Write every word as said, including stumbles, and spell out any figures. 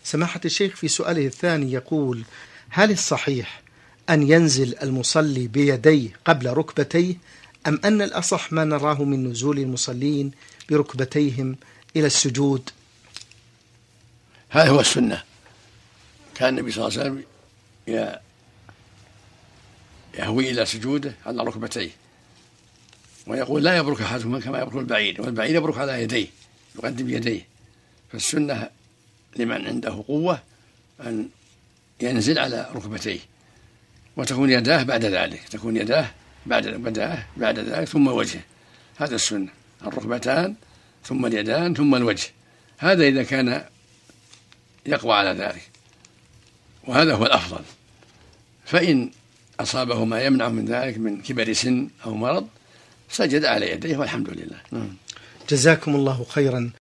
سماحة الشيخ في سؤاله الثاني يقول: هل الصحيح أن ينزل المصلي بيديه قبل ركبتيه، أم أن الأصح ما نراه من نزول المصلين بركبتيهم إلى السجود؟ هذا هو السنة. كان النبي صلى الله عليه وسلم يهوي إلى سجوده على ركبتيه، ويقول: لا يبرك أحدهما كما يبرك البعير، والبعير يبرك على يديه، يقدم يديه. فالسنة لمن عنده قوة أن ينزل على ركبتيه، وتكون يداه بعد ذلك، تكون يداه بعد بداه بعد ذلك ثم وجهه. هذا السنة، الركبتان ثم اليدان ثم الوجه. هذا إذا كان يقوى على ذلك، وهذا هو الأفضل. فإن أصابه ما يمنع من ذلك من كبر سن أو مرض سجد على يديه والحمد لله. جزاكم الله خيرا.